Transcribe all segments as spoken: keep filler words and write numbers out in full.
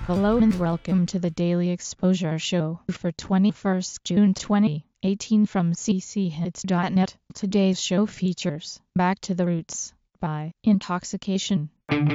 Hello and welcome to the Daily Exposure Show for twenty-first June twenty eighteen from c c hits dot net. Today's show features Back to the Roots by Intoxication.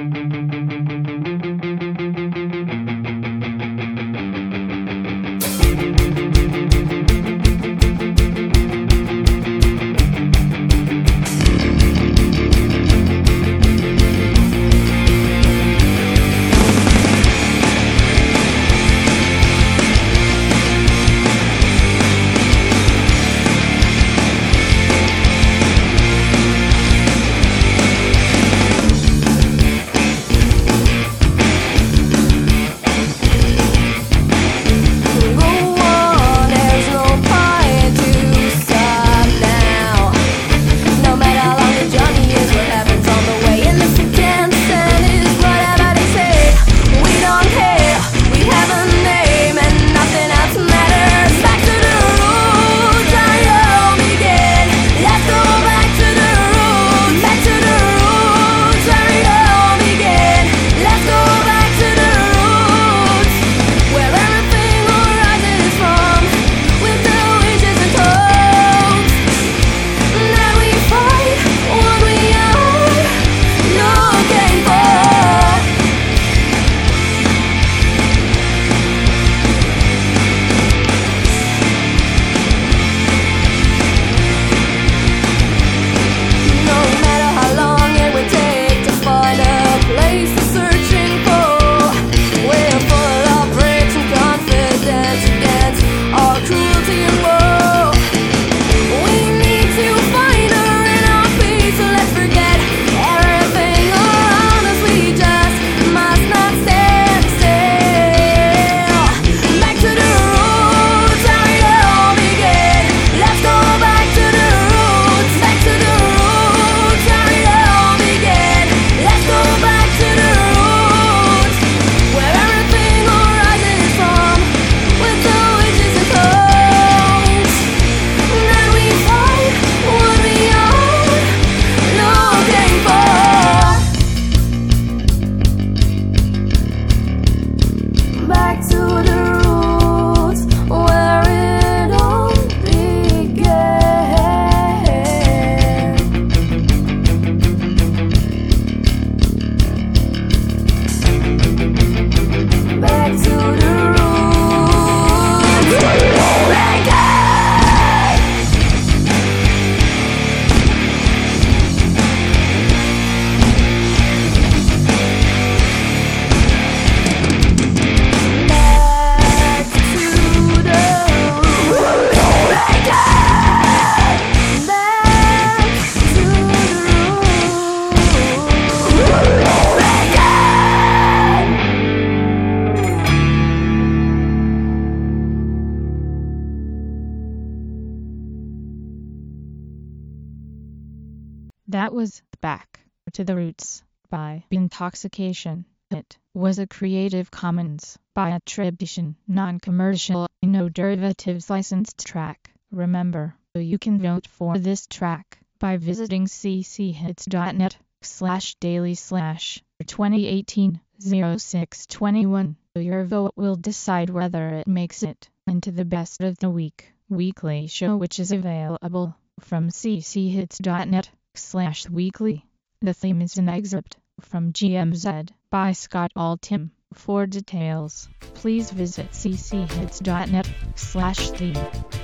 That was Back to the Roots by Intoxication. It was a Creative Commons by attribution, non-commercial, no derivatives licensed track. Remember, you can vote for this track by visiting c c hits dot net slash daily slash twenty eighteen oh six twenty-one. Your vote will decide whether it makes it into the best of the week weekly show, which is available from c c hits dot net slash weekly. The theme is an excerpt from G M Z by Scott Altham. For details, please visit c c hits dot net slash theme.